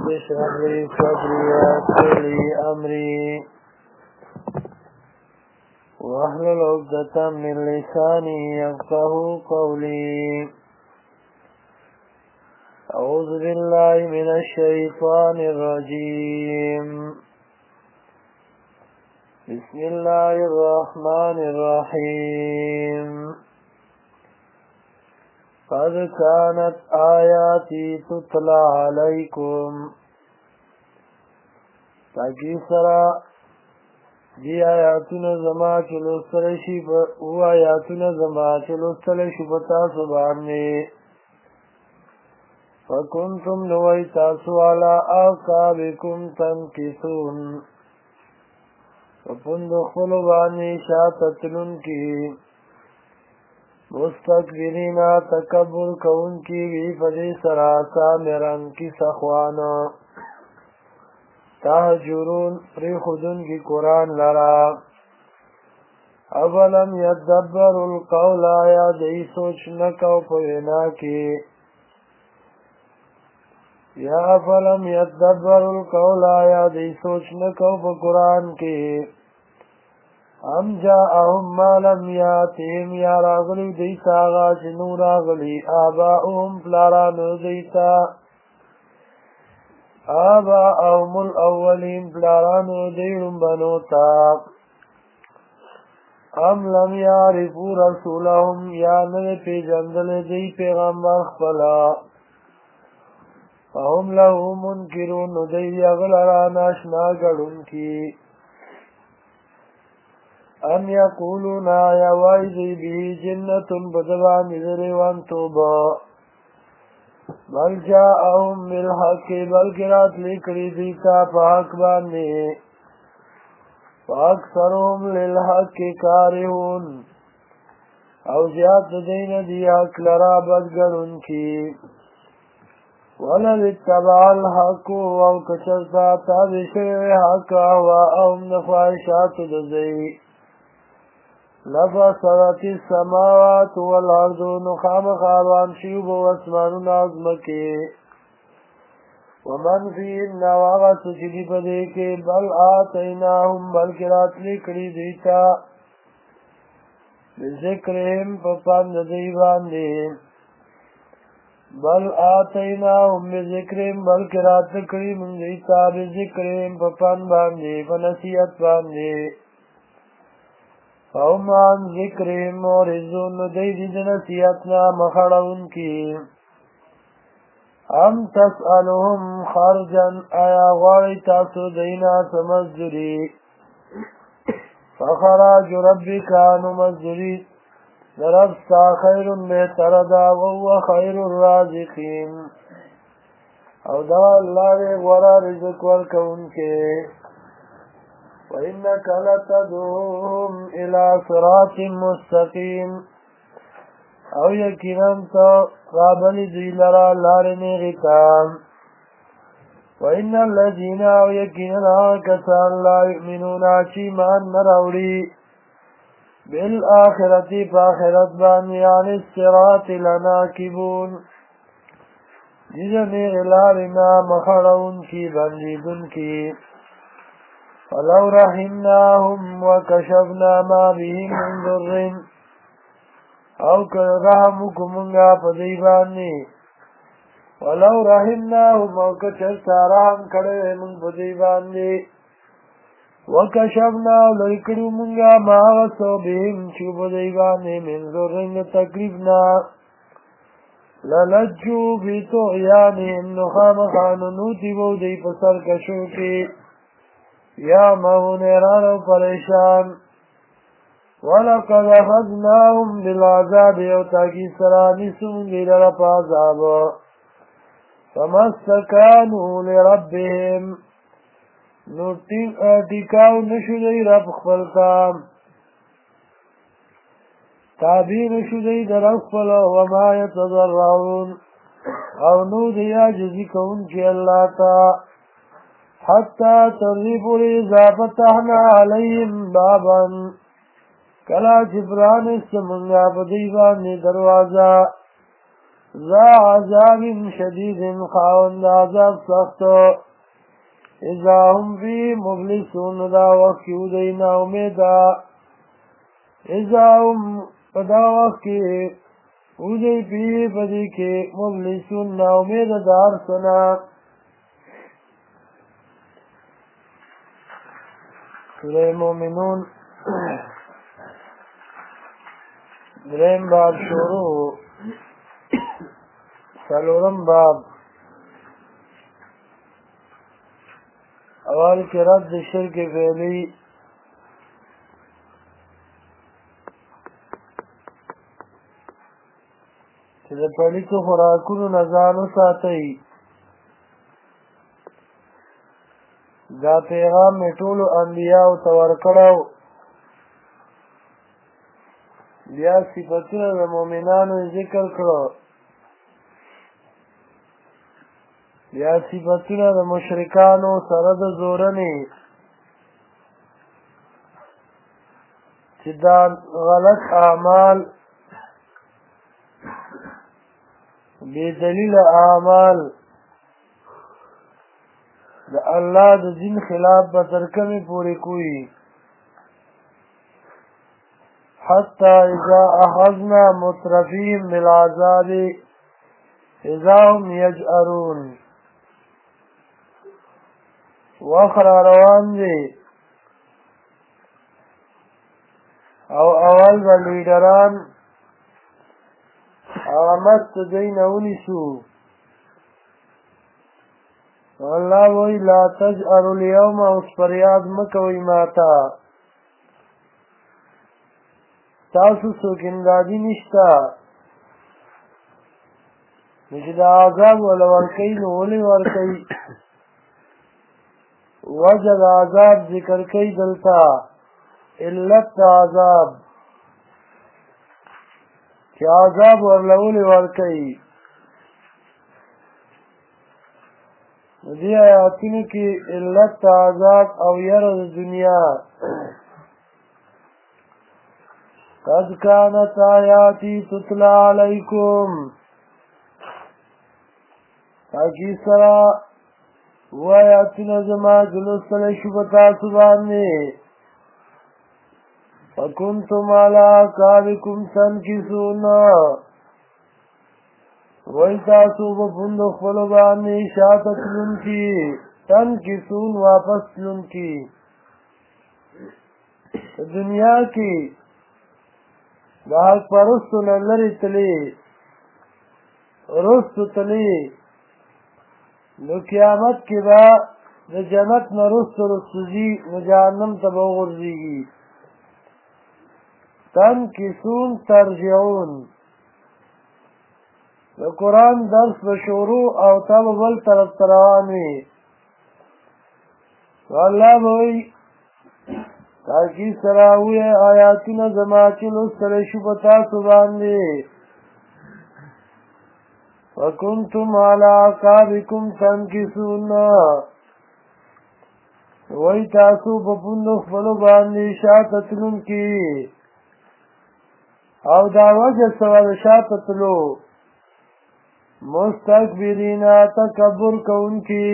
رب اشرح لي صدري ويسر لي أمري واحلل عقدة من لساني يفقهوا قولي. أعوذ بالله من الشيطان الرجيم. بسم الله الرحمن الرحيم. قد كانت آياتي تتلى عليكم تاکی سرا دی آیاتنا زما چلو سرشی او آیاتنا زما چلو سرشی پتا سباننے فکنتم نوی تاسو علا آقابکم تنکسون فپند خلو بانی شاتتلن کی مستقبرین تکبر کون کی وی فدی سراسا میران کی سخوانا تحجرون پری خودن کی قرآن لرا اولم یدبر القول آیا دی سوچ نکو پوینا کی یا فلم یدبر القول آیا دی سوچ نکو پا قرآن کی ام جاءهم ما لم یاتهم یا راغلی دیتا آغا چنو راغلی آباؤهم پلارانو دیتا آباؤهم الاولین پلارانو دیرم بنوتا ام لم یعرفو رسولهم یا نوی پی جندل دی پیغمبر خپلا فهم له منکرون دی اغلران اشنا گڑن کی ام یقولون آیا وائزی به جنت بدبان ذریوان توبا بل جاءهم بالحق بلکرات لکری دیتا پاک باندے فاکثرهم للحق کارہون او زیاد دین دی حق لرا بدگرن کی ولد اتبع الحق او کچرتا تابشو حق اهواءهم نخواہشات دزئی لفصلت السماوات والارض نخام خاروان شیوب و اسمان نازمکی ومن فیهن واغا سجدی پدے کے بل آتیناهم بلکرات لکڑی دیتا بذکرهم پپند دیواندے بل آتیناهم بذکرهم بلکرات لکڑی من دیتا بذکرهم پپند باندے فنسیت باندے فهم عن ذکرهم مورزون دیدید نسیتنا مخڑون کی ام تسألهم خرجا آیا غواری تاسو دینا سمزدری فخراج ربکانو مزدری دربستا خیر بہتر دا وهو خیر الرازقین او دا اللہ دے غورا رزق ورکون کے وَإِنَّكَ لَتَدْعُوهُمْ إِلَى صِرَاطٍ مُسْتَقِيمٍ او یقیناً تو رابلی دی لرا لارنی غتام وَإِنَّ الَّذِينَ او یقیناً آکسان لا یؤمنون چیمان نراوڑی بالآخرت پاخرت بانی عن الصراط لناکبون جزنی غلارنا مخڑون کی بندیدن کی فلو رحمناهم وكشفنا ما بهم من ضر او رحمكمنگا پدیبانی ولو رحمناهم او کچرتا رحم کڑے من پدیبانی وكشفنا لکڑو منگا ما غصو بهم چو پدیبانی من ضر تقریبنا للجو بی طغیانهم نخام خانونوتی بودی پسر کشو کی یا مہون ایران و پریشان وَلَقَدْ أَخَذْنَاهُمْ بِالْعَذَابِ او تاکی سرانی سنگی لرپ عذاب فَمَا اسْتَكَانُوا لِرَبِّهِمْ نو ٹکاو نشدئی رب خپلتا تابی نشدئی در خپل وما يتضرعون او نو دیا جزی کون کی اللہ تا حتی ترغیب اذا فتحنا علیہم بابا کلا جبران استمنگا بدیبان دروازہ ذا عذاب شدید خاوند عذاب سخت اذا هم فی مبلسون دا وقت کی ادئی نا امیدا اذا هم پدا وقت کی ادئی پی پدی کے مبلسون نا امید دار سنا سورہ مومنون درہم باب شروع سلورم باب اول کی رد شرک فعلی چې د پلیتو خوراکونو نه ځان وساتئ دا پیغام مې ټولو انبیاو ته ورکړی بیا صفتونه د مؤمنانو ذکر کړو بیا صفتونه د مشرکانو سره د زورنې چې دا غلط اعمال بے دلیل اعمال د الله د دین خلاف به تر کومې پورې کوي حتی اذا اخذنا مترفیهم بالعذاب اذا هم یجأرون وخر روان دی او اول به لیډران هغه مست دوی نه ونیسو الله وی لا تجأروا اليوم اوس فریاد مه کوئ ماته تاسو څوک امدادي نشته نو چې د عذاب وله ورکوي نو ولې ورکوي وجه د عذاب ذکر کوي دلته علت د عذاب چې عذاب ورله ولې ورکوي دې آیاتونو کې علت د عذاب او یره د دنیا قد كانت آیاتی تتلا علیکم تاکی سرا و آیاتنا زما جلوستل شبتاسو باندې فکنتم علی اعقابکم تنکسون وی تاسو بپند خپلو باندې شاته تلون کی تنکسون واپس تلون کی دنیا کی د حق پرستو نه لرې تلې رستو تلې نو قیامت کې به د جنت نه رستو ځي نو جهنم ته به وغورځېږي تنکسون ترجعون د قرآن درس به شروع او تا به بل طرف ته روان وي نو الله به وایي تاکی سراوی آیاتنا زما چې لوستلی شو په تاسو باندې وکنتم علی اعقابکم تنکسون وی تاسو په پوندو خپلو باندې شاته تلونکي او دا وجه څه وه د شاته تلو مستکبرین تکبر کوونکي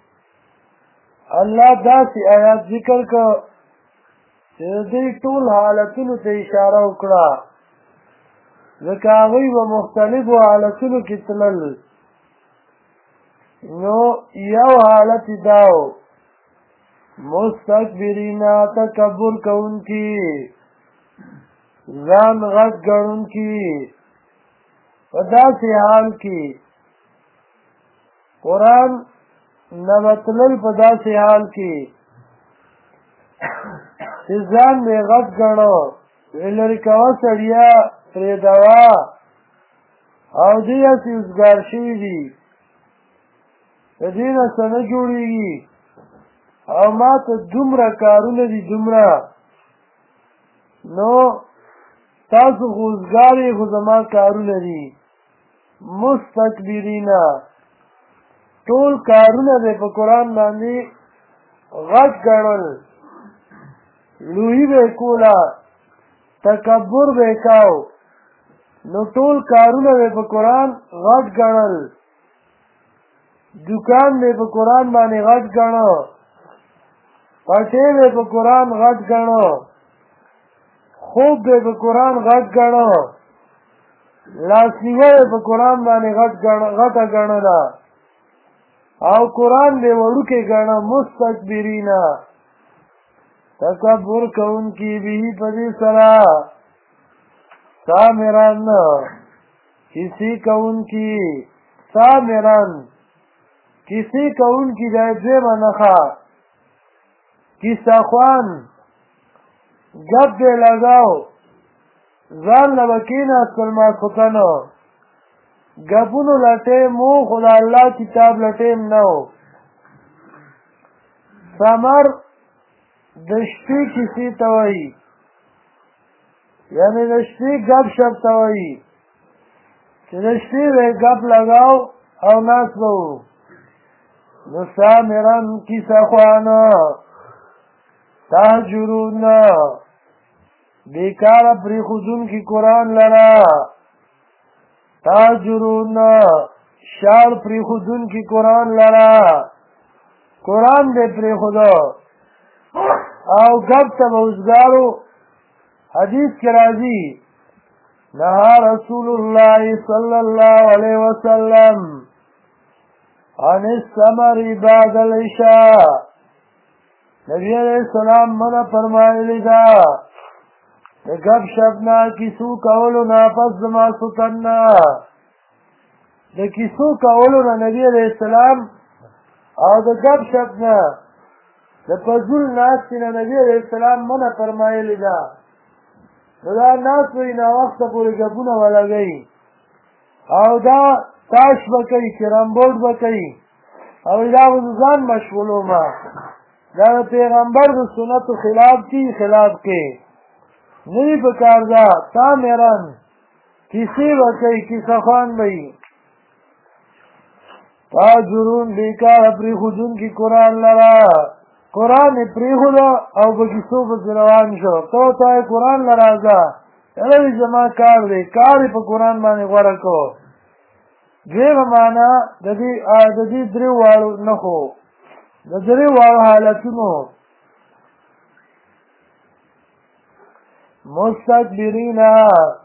الله داسې آیات ذکر که چې د دې ټول حالتونو ته اشاره وکړه ځکه هغوی به مختلفو حالتونو کې تلل نو یو حالت یې دا و مستکبرین تکبر کوونکي ځان غټ ګڼونکي په داسې حال کې قرآن نه به تلل په داسې حال کې چې ځان مې غټ ګڼو وی لرې کوه سړیه پرېږدوه او دوی هسې اوزګار شوي دي د دې نه څه نه جوړېږي او ما ته دومره کارونه دي دومره نو تاسو خو اوزګار یې خو زما کارونه دي مستکبرینا ټول کارونه دی په قرآن باندې غټ ګڼل لویی به کولا تکبر به کاو نو ټول کارونه به په قرآن غټ ګڼل، دکان به په قرآن باندې غټ ګڼو، پټې به په قرآن غټ ګڼو، خوب به په قرآن غټ ګڼو، لاسنیوی په قرآن باندې غټه ګڼله او قرآن به وړوکی ګڼه. مستكبرینا تکبر کوونکي به په دې سره، سامران کسی کوونکي، سامران کسی کوونکي دا دویمه نښه، کیسه خوان ګپ دې لګاو، ځان له به کېناستل ماسخوتنو، ګپونو له ټیم و خو د الله کتاب له ټیم نه و. سمر د شپې کیسې ته وایي، یعنې د شپې ګپ شپ ته وایي چې د شپې به ګپ لګاو او ناست به وو. نو سامرن کیسه خوانه تهجرون بیکاره پرېښودونکي قرآن لره، تهجرون شاړ پرېښودونکي قرآن لره، قرآن دې پرېښوده او ګپ ته به اوزګارو. حدیث کې راځي نهى رسول الله صلی الله علیه وسلم عن السمر بعد العشاء، نبی علیہ السلام منع فرمایلی ده د ګپ شپ نه، کیسو کولو نه پس د ماسخوتن نه، د کیسو کولو نه نبی علیہ السلام او د ګپ شپ نه د فضول ناستې نه نبی علیہ السلام منع فرمایلی ده. نو دا ناست وي ناوخته پورې ګپونه به لګوي او دا تاش به کوي، کرمبوټ به کوي او دا به ځان مشغولومه. دا د پیغمبر د سنتو خلاف کی، خلاف کې نه وي پکار. دا سامرن کیسې به کوي، کیسه خوان به وي. تهجرون بیکاره پرېښودونکي قرآن لره، قرآن یې پرېښوده او په کیسو پسې روان شو. ته ورته وایې قرآن له راځه، یاره وایي زما کار دی، کار یې په قرآن باندې غوره کړو. دویمه معنا د دې درې واړو نښو، د درې واړو حالتونو، مستكبرینا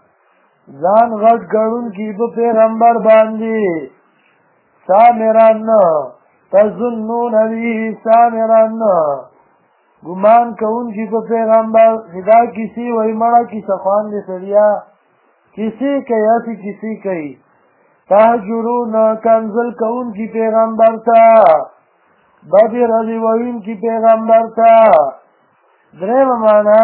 ځان غټ ګڼونکي په پیغمبر باندې، سامران تظنون به سامران ګمان کوونکي په پیغمبر. دا کیسې وایي مړه کیسه خوان دې سړیا، کیسې کوي، هسې کیسې کوي. تهجرون کنزل کوونکي پیغمبر ته، بدې ردې ویونکي پیغمبر ته. درېمه معنا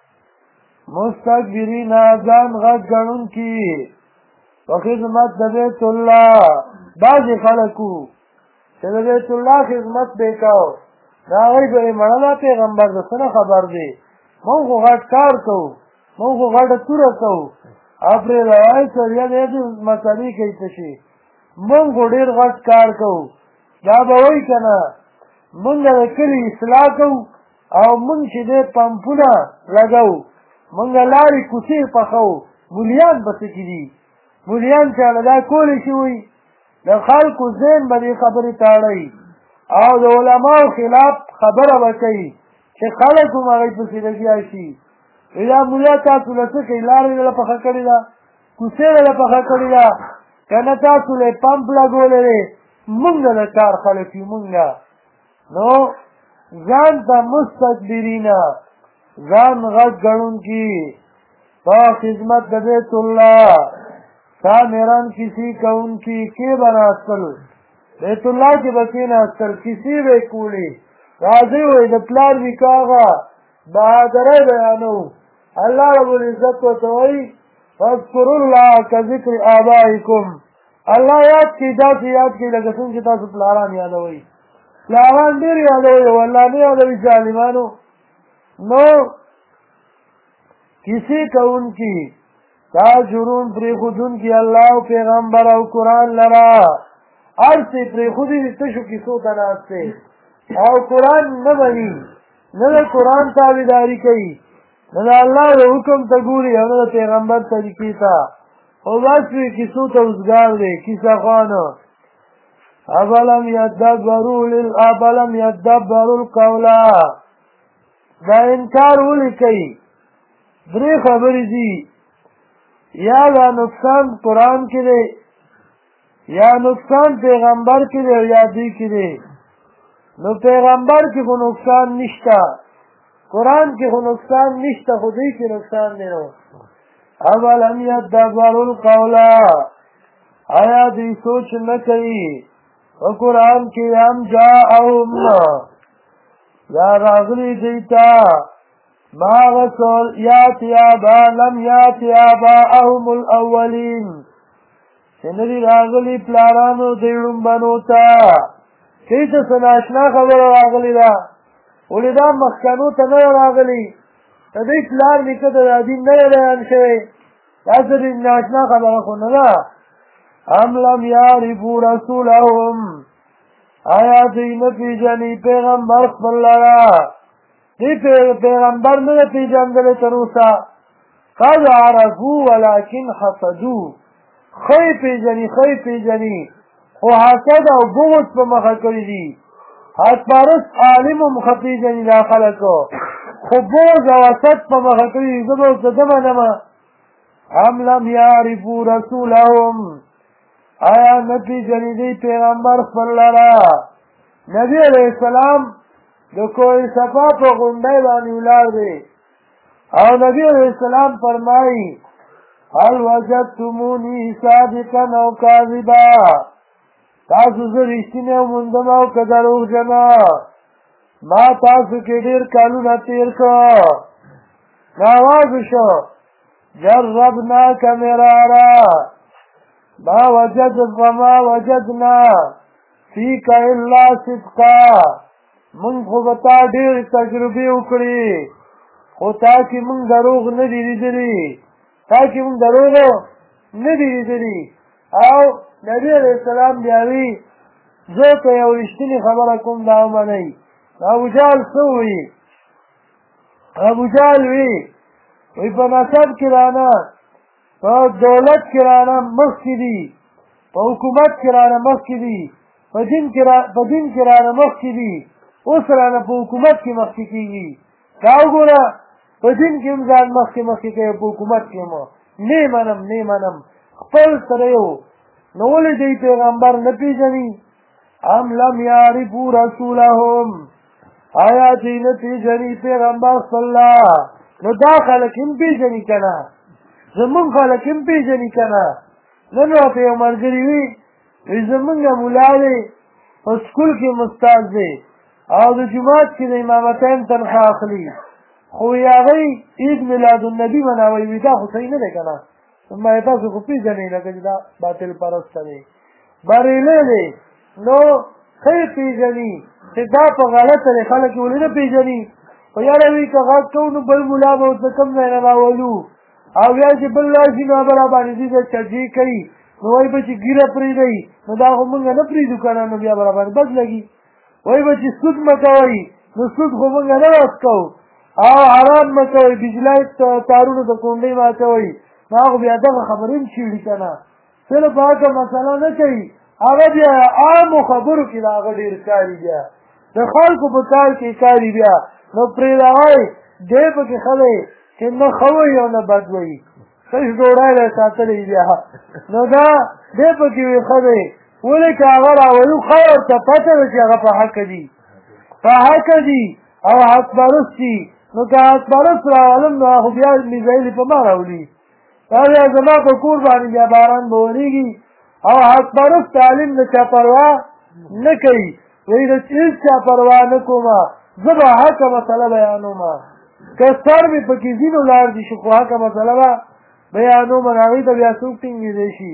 مستكبرینا ځان غټ ګڼونکي په خدمت د بیت الله. بعضې خلک وو چې د بیت الله خدمت به یې کو، د هغوی به یې منله پیغمبر د څه نه خبر دی، مونږ خو غټ کار کوو، مونږ خو غټه توره کوو او پرې روایت سریه دی د مسلې کوي څه شي، مونږ خو ډېر غټ کار کوو. دا به وایي که نه مونږ د کلي اصلاح کوو او مونږ چې دی پمپونه لګوو، مونږ لارې کوڅې پخوو. مولیان پسې کې دي، مولیان چاله دا کولی شي وایي، د خلکو ذهن به دې خبرې تاړئ او د علماو خلاف خبره به کوي چې خلک هم هغوی پسې لګیا شي. دا مولا تاسو له څه کوي، لارې له پخه کړې ده، کوڅې له پخه کړې ده، که نه تاسو له پمپ لګولی دی، مونږ د کار خلک یو مونږ. نو ځان ته مستكبرینا ځان غټ ګڼونکي په خدمت د بیت الله، سامران کیسې کوونکي کې به ناستل، بیت الله کې به کېناستل، کیسې به یې کولې. راځئ وایي د پلار نکاح هغه بهادرۍ بیانوو. الله رب العزت ورته وایي فاذکروا الله کذکر آبائکم، الله یاد کړئ داسې یاد کړئ لکه څنګه چې تاسو پلاران یادوئ. پلاران ډېر یادوئ او الله نه یادوي ظالمانو. نو کیسې کوونکي تهجرون پرېښودونکي الله او پیغمبر او قرآن لره، هر څه یې پرېښودي دي، تشو کیسو ته ناست دی او قرآن نه مني، نه د قرآن تابعداري کوي، نه د الله د حکم ته ګوري او نه د پیغمبر طریقې ته. او بس وی کیسو ته اوزګار دی کیسه خوانو افلم یدبروا القول دا انکار ولې کوي درې خبرې دي یا دا نقصان قرآن کې دی یا نقصان پیغمبر کې دی یا دوی کې دی نو پیغمبر کې خو نقصان نشته قرآن کې خو نقصان نشته خو دوی کې نقصان دی نو اولم یدبروا القول آیا دوی سوچ نه کوي په قرآن کې هم جاءهم یا راغلی دیتا ما رسول لم یاتی آباءهم الاولین چنری راغلی پلارانو دیڑن بنوتا کیسا سناشنا خبر راغلی دا اولی دا مخکنو تا نو راغلی تا دی پلار نکت دا دین نو بیان شوی تاسا دی ناشنا خبر خونه دا ام لم یعرفو رسولهم آیا دی نپیجنی پیغمبر خبر لرا دی پیغمبر نه پیژندل تر اوسه قد عرفوا ولكن حسدوا خی پیژني خو حسد او بغض په مخه کړی دي حد پرست عالم هم ښه پیژني دا خلکو خو بغض او حسد په مخه کړی دي زه به ورته څه منم ام لم یعرفوا رسولهم آیا نه پیژني دی پیغمبر خپل لره نبی علیه السلام د کوی صفا په غونډۍ باندې ولاړ دی او نبی علیہ السلام فرمایي هل وجدتمونی صادقا او کاذبا تاسو زه رښتینی وموندم او که دروغجنه ما تاسو کې ډېر کلونه تېر کړه ناواز شو جربناک مرارا ما وجدنا فیک الا صدقا من خو به تا ډېر تجربې وکړي خو تا کې مونږ دروغ نه دي لیدلي او نبی علیہ السلام بیا وی زه که یو رښتینې خبره کوم دا ومنئ ابوجهل څه ووایي ابوجهل وی په نسب کې رانه په دولت کې رانه مخکې دي په حکومت کې رانه مخکې دي په دین کې رانه مخکې دي اوس رانه په حکومت کې مخکې کېږي دا وګوره په دین کې هم ځان مخکې کوي په حکومت کې هم نه منم خپل سره یو نو ولې دی پیغمبر نه پیژني ام لم یعرفوا رسولهم آیا دی نه پیژني پیغمبر صلی الله نو دا خلک هم پیژني که نه زمونږ خلک هم پیژني که نه نن راته یو ملګري وي زمونږ ملا دی په سکول کې مستاذ دی او د جومات کې د امامتین تنخواه اخلي خو هغوی عید میلاد النبي مناوی وي دا خو صحیح نه دی که نه ما تاسو خو پیژنئ لکه چې دا باطل پرسته دی بریلی دی نو ښه پیژني چې دا په غلطه دی خلک یې ولې نه پیژني خو یاره وي که غږ کوو نو بل ملا به ورته کوم ځای نه راولو او بیا چې بل راشي نو هغه راباندې دې ته چجې کوي نو وایي به چې ګیره پرېږدئ نو دا خو مونږ نه پرېږدو که نه نو بیا به راباندې بد لګي وایي به چې سود مه کوئ نو سود خو مونږ نه راس کوو او حرام مه کوئ بجلی تارونه د کونډۍ ماتوئ نو هغه بیا دغه خبرې هم چیړي که نه صرف هغه مسله نه کوي هغه بیا عامو خبرو کې د هغه ډېر کاري بیا د خلکو په کار کې کاري بیا نو پرېږدوئ دی پکې ښه دی چې نه ښه وایي او نه بد وایي تش ډوډۍ له ساتلی بیا نو دا دی پکې وي ښه دی ولې که هغه راولو ښه ورته پته ده چې هغه په حقه دي او حق پرست دي نو که حق پرست راولم نو خو بیا میزایلې په ما راولي دا بیا زما په کور باندې بیا باران به ورېږي او حق پرست تعلیم د چا پروا نه کوي وایي د هېڅ چا پروا نه کومه زه به حقه مسله بیانوم که سر مې پکې ځینو لاړ دي شي خو حقه مسله به بیانوم هغوی ته بیا څوک ټینګېدی شي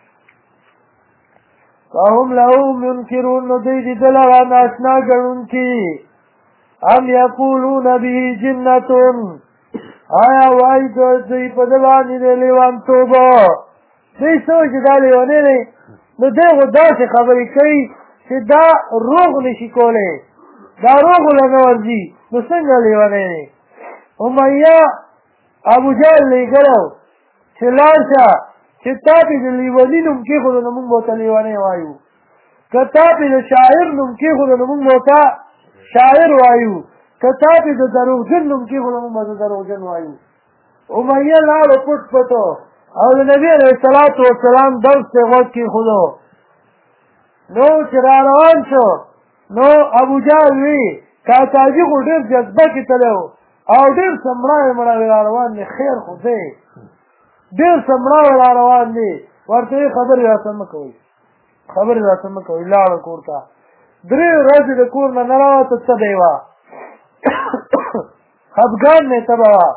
فهم له منکرون نو دوی د ده لره ناشنا ګڼونکي ام یقولون به جنتون آیا وایي دوی په ده باندې د لیونتوبه دوی څه وایي چې دا لیونی دی نو دی خو داسې خبرې کوي چې دا روغ نشي کولی دا روغ له نه ورځي نو څنګه لیونی دی امیه ابوجهل لیږلی چې لاړ شه چې چې تا پې د لیوني نوم کېښودو نو موږ به ورته لیونی وایو که تا پې د شاعر نوم کېښودو نو موږ به ورته شاعر وایو که تا پې د دروغجن نوم کېښودو موږ به د دروغجن وایو امیه لاړو پټ پټو او د نبي علیه الصلاة والسلام درس ته غوږ کېښودو نو چې را روان شو نو ابوجهل وی کاکاجي خو ډېر جذبه کې تللی او ډېر سمړاوې مړاوې را روان دی خیر خو دی ډېر سمړاوې را روان دی ورته یې خبرې راته مه کوئ خبرې راته مه کوئ لاړه کور ته 3 ورځې د کور نه نه راوته تبه یې وه خفګان مې تبه وه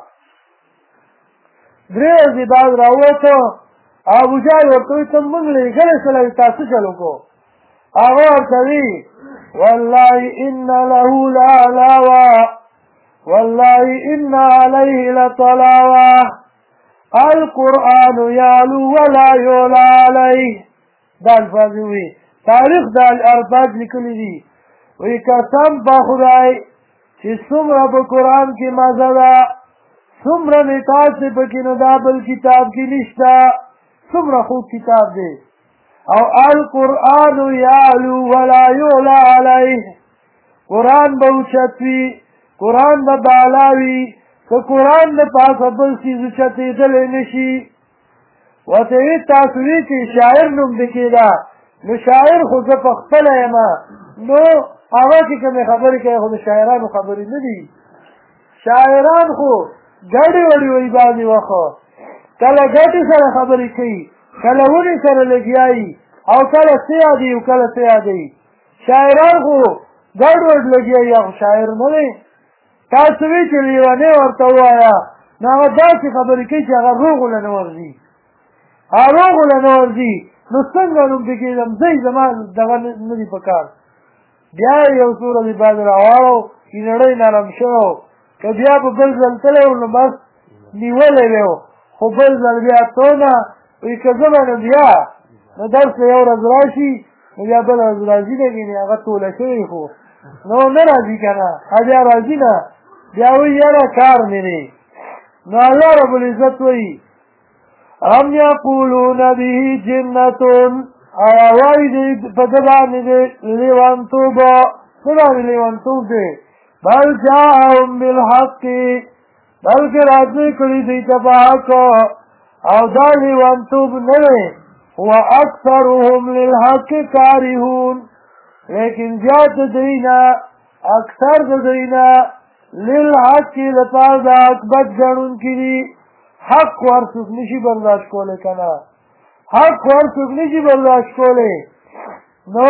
3 ورځې بعد راووتو ابوجهل ورته وایي ته موږ لېږلی سړی تا څه چل وکړو هغه ورته وي والله ان له لعلاوه والله ان عليه لطلاوه القرآن يعلو ولا يعلى عليه دا الفاظ وي تاریخ د الارباب لیکلی دي وی قسم په خدای چې څومره په قرآن کې مزه ده څومره مې تاسې پکې نو دا بل کتاب کې نشته څومره خوږ کتاب دی او القرآن یعلو ولا یعلى علیه قرآن به اوچت وي قرآن به بالا وي که قرآن د پاسه بل څیز اوچتېدلی نه شي ورته وي تاسو وي چې شاعر نوم دې کېده نو شاعر خو زه پخپله یم نو هغه چې کومې خبرې کوي خو د شاعرانو خبرې نه دي شاعران خو ګډې وړې وایي بعضې وخت کله ګټې سره خبرې کوي کله ونې سره لګیایي او کله څه یادوي او کله څه یادوي شاعران خو ګډ وډ لګیایي هغه شاعر نه دی تاسو وی چې لیونی ورته ووایه نو هغه داسې خبرې کوي چې هغه روغ له نه ورځي هغه روغ له نه ورځي نو څنګه نوم پې کېږم ځئ زما دغه نه دي په کار بیا یې یو څو ورځې بعد راواړو کینړی نرم شوی که بیا په بل ځل تللی و نو بس نیولی وی خو بل ځل بیا تونه وایي که زه به نو بیا نو درس ته یو ورځ را شي نو بیا بله ورځ راځي نه وینې هغه توله شوی خو نو نه راځي که نه بیا راځي نه بیا وایي یاره کار مې دی نو الله رب العزت وایي ام یقولون به جنتون آیا وایي دی په ده باندې دی لیونتوب څه باندې لیونتوب دی بل جاءهم بالحق بلکې راځي کړي دوی ته په حق او دا لیونتوب نه دی هو اکثرهم للحق کارهون لیکن زیات دوی نه اکثر د دوی نه للحق لپاره د حق بد ګڼونکي دي حق ورڅوک نشي برداشت کولی که نه حق ورڅوک نشي برداشت کولی نو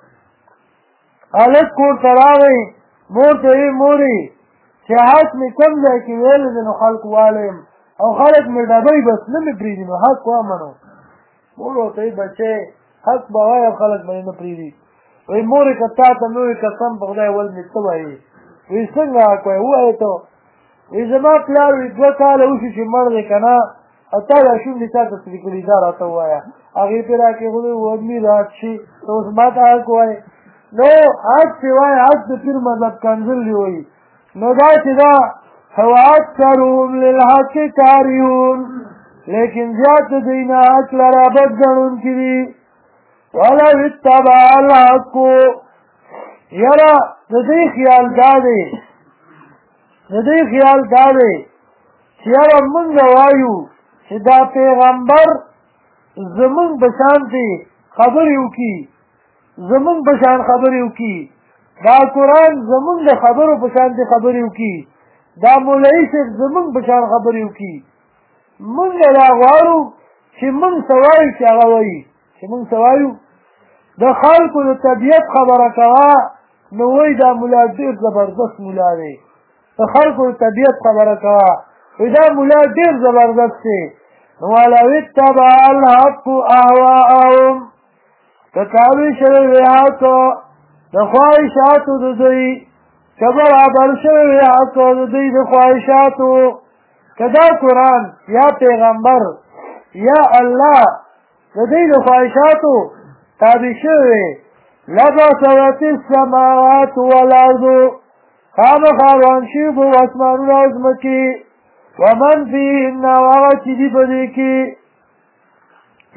هلک کور ته راغی مور ته ویې مورې چې حق مې کوم ځای کې ویلی دی نو خلک والایم او خلک مې ډبوي بس نه مې پرېږدي نو حق ومنو مور ورته وایي بچی حق به وایي او خلک به یې نه پرېږدي وایي مورې که تا ته مې وایي قسم په خدای ول مې څه وایي وایي څنګه حق وایي ووایې ته وایي زما پلار وایي 2 کاله وشي چې مړ دی که نه او تا دا شونډې تا ته څه لیکلي دا راته ووایه هغې پرې را کېښودی وږمې رات شي ته اوس ما ته حق وایې نو حق چې وایي حق د پیر مذهب کنزل دی وایي نو دا چې دا هو اکثرهم للحق کارهون لیکن زیات د دوی نه حق لره بد ګڼونکي دي ولو اتبع الحق یاره د دوی خیال دا دی د دوی خیال دا دی چې یاره مونږ وایو چې دا پیغمبر زمونږ په شانتې خبرې وکړي زمونږ په شان خبرې وکړي دا قرآن زمونږ د خبرو په شانتې خبرې وکړي دا مولوي صاحب زمونږ په شان خبرې وکړي مونږ دا غواړو چې مونږ څه وایو چې هغه وایي چې مونږ څه وایو د خلکو د طبیعت خبره کوه نو وایي دا ملا ډېر زبردست ملا دی د خلکو د طبیعت خبره کوه وایي دا ملا ډېر زبردست دی نو ولو اتبع الحق اهواءهم که تابع شوی وی حق د خواهشاتو د دوی که برابر شوی وی حق د دوی د خواهشاتو که دا قرآن یا پیغمبر یا الله د دوی د خواهشاتو تابع شوی لبسوت السماوات والارض خامخا روان شوي به اسمانونه او ځمکې ومن فیهن او هغه چې دي په دې کې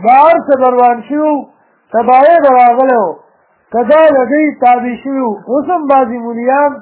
دا هر څه بروان شوي تباهۍ به راغلی و که دا د دوی تابع شوي وو اوس هم بعضې مولیان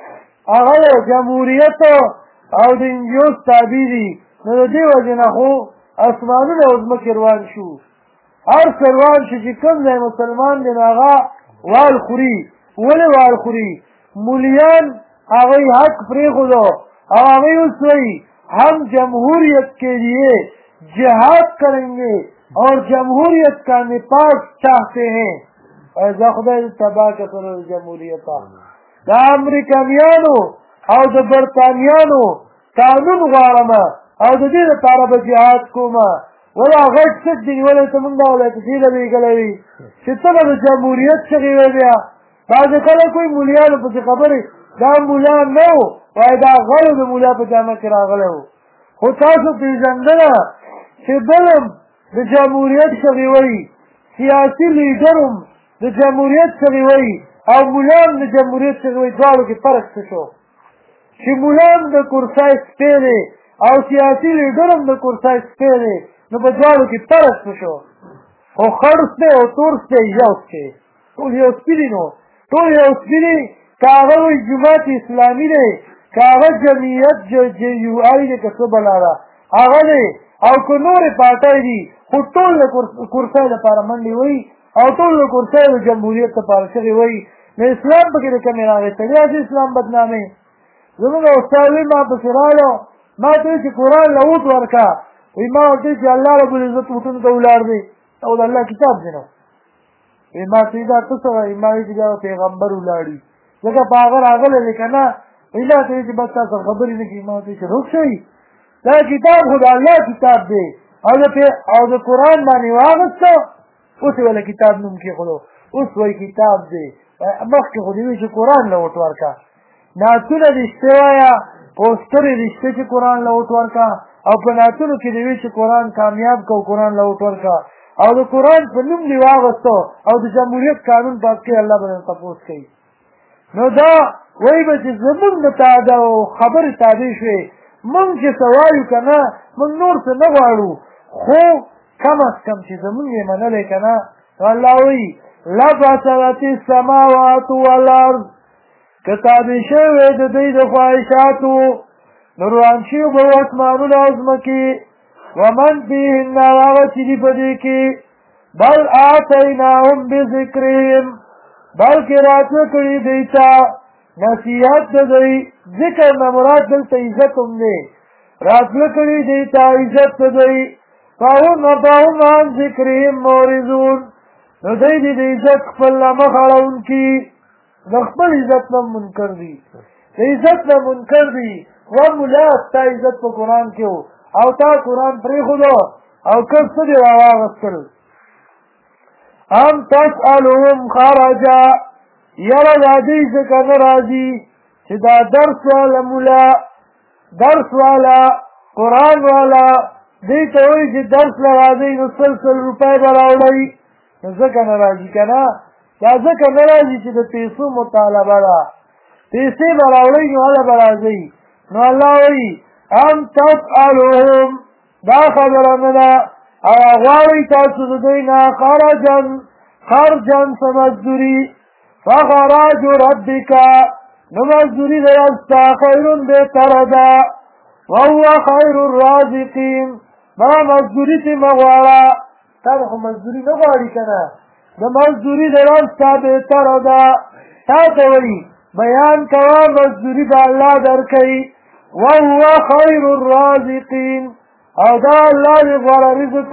هغه جمهوریت او د انجوس تابع دي نو د دې وجې نه خو اسمانونه او ځمکې روان شو هر څه روان شو چې کوم ځای مسلمان دی نو هغه وال خوري ولې وال خوري مولیان هغوی حق پرېښودو او هغوی اوس وایي हम जमहूरियत के लिए जिहाद करेंगे और जमहूरियत का निपास चाहते हैं ऐसा खुदा तबाह के सर जमहूरियत دا امریکایانو او د برطانیانو قانون غواړم او د دې لپاره به جهاد کوم ولا غټ څه دی ولا ته مونږ ولایت دې له ویګلوي چې ته د جمهوریت څخه وی بیا بعض کله کوئی مولیانو په خبره دا مولا نه وای دا غلو د مولا په جامه کې راغلو خو تاسو پیژندنه چې بلم د جمهوریت څخه وی سیاسي لیډرم د جمهوریت څخه وی او مولان د جمهوریت څخه وی دواړو کې فرق څه شو چې مولان د کورسای سپیره او سیاسي لیډرم د کورسای سپیره نو په دواړو کې فرق څه شو خو خړسته او تورسته یو څه ټول یو سپیری نو ټول یو سپیری کاغه وی جماعت اسلامي دی کاغه جمعیت جو یو آی دی که څه بلاره هغه دی او که نورې پارټۍ دي خو ټول د کورسۍ لپاره منډې وایي او ټول د کورسۍ د جمهوریت لپاره چغې وایي نو اسلام پکې د کمې راغېسته داسې اسلام بدنامې زموږ استاد وایي ما پسې راغلو ما ته وایي چې قرآن له اوت ورکړه وایي ما ورته وایي چې الله ربالعزت اوتونو ته ولاړ دی او د الله کتاب دی نو وایي ما ته دا څه څه وایي ما وایي چې دا پیغمبر ولاړي ځکه په هغه راغلی دی که نه وایي ما ته وایي چې بس تاسو خبرې نه کوي ما ورته وایي چې روک شئ دا کتاب خو د الله کتاب دی او د قرآن باندې واغسته اوس یې وله کتاب نوم کېښودو اوس وایي کتاب دی مخکې خو دې وایي چې قرآن له اوټ ورکړه نعتونه دې شته وایه پوسټرې دې شته چې قرآن له اوټ ورکړه او په نعتونو کې دې وایي چې قرآن کامیاب کو قرآن له اوټ ورکړه او د قرآن په نوم دې واغسته او د جمهوریت قانون پاس کې الله به تپوس کوي نو دا وایي به چې زمونږ د خبرې تابع شوې مونږ چې څه وایو که نه مونږ نور څه نه غواړو خو کم از کم چې زمونږ یې منلی که نه نو الله وایي لفسدت السماوات والارض که تابع شوې د دوی د خواهشاتو نو روان شوي به اسمانونه او ځمکې ومن فیهن هغه چې دي په دې کې بل آتیناهم بذکرهم بلکې راتله کړي دوی ته نصیحت د دوی ذکر نه مراد دلته عزت هم دی راتله کړي دوی ته عزت د دوی فهم عن ذکرهم معرضون نو دوی دې د عزت خپل نه مخ اړوونکي د خپل عزت نه منکر دي د عزت نه منکر دي و ملا ستا عزت په قرآن کې و او تا قرآن پرېښودو او کس څه دې راواغستل ام تسألهم خرجا یره دا دوی ځکه نه راځي چې دا درس والا ملا درس والا قرآن والا دوی ته وایي چې درس له راځئ نو سل روپۍ به راوړئ نو ځکه نه راځي که نه دا ځکه نه راځي چې د پیسو مطالبه ده پیسې به راوړئ نو هله به راځئ نو الله وایي ام تسألهم دا خبره نه ده او غواړئ تاسو د دوی نه خرجن څه مزدوري فخراج ربک نو مزدوري د رب ستا خیر بهتره ده وهو خیر الرازقین ما مزدوري ترې مه غواړه تا به خو مزدوري نه غواړي که نه د مزدوري د رب ستا بهتره ده تا ته وایي بیان کوه مزدوري به الله درکوي وهو خیر الرازقین او دا الله دې غوره رزق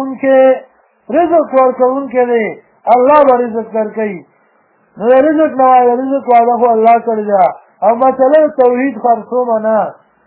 ورکوونکی دی الله به رزق درکوي نو د رزق نه وایه د رزق وعده خو الله کړې ده او مسله توحید خرڅومه نه